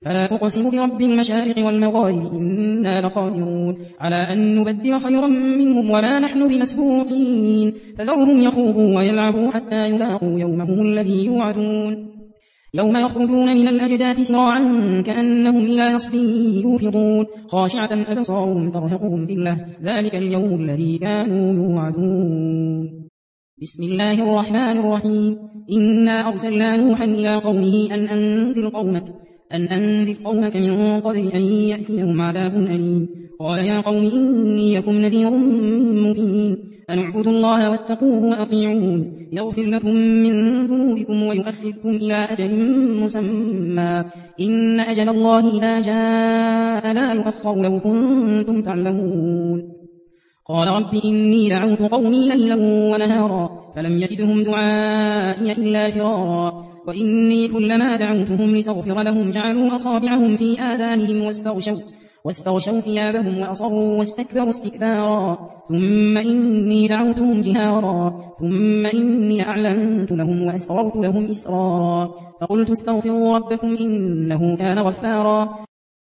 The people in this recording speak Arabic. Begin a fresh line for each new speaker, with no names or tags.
فلا أقسم برب المشارق والمغارب إنا لقادرون على أن نبدل خيرا منهم وما نحن بمسبوقين فذرهم يخوضوا ويلعبوا حتى يلاقوا يومهم الذي يوعدون يوم يخرجون من الأجداث سراعا كأنهم إلى نصب يوفضون خاشعة أبصارهم ترهقهم ذلة ذلك اليوم الذي كانوا يوعدون بسم الله الرحمن الرحيم إنا أرسلنا نوحا إلى قومه أن أنذر قومك من قبل أن يأتيهم عذاب أليم قال يا قوم إني لكم نذير مبين أن اعبدوا الله واتقوه وأطيعون يغفر لكم من ذنوبكم ويؤخركم إلى أجل مسمى إن أجل الله إذا جاء لا يؤخر لو كنتم تعلمون قال رب إني دعوت قومي ليلا ونهارا فلم يزدهم دعائي إلا فرارا وإني كلما دعوتهم لتغفر لهم جعلوا أصابعهم في آذانهم واستغشوا ثيابهم وأصروا واستكبروا استكبارا ثم إني دعوتهم جهارا ثم إني أعلنت لهم وأسررت لهم إسرارا فقلت استغفروا ربكم إنه كان غفارا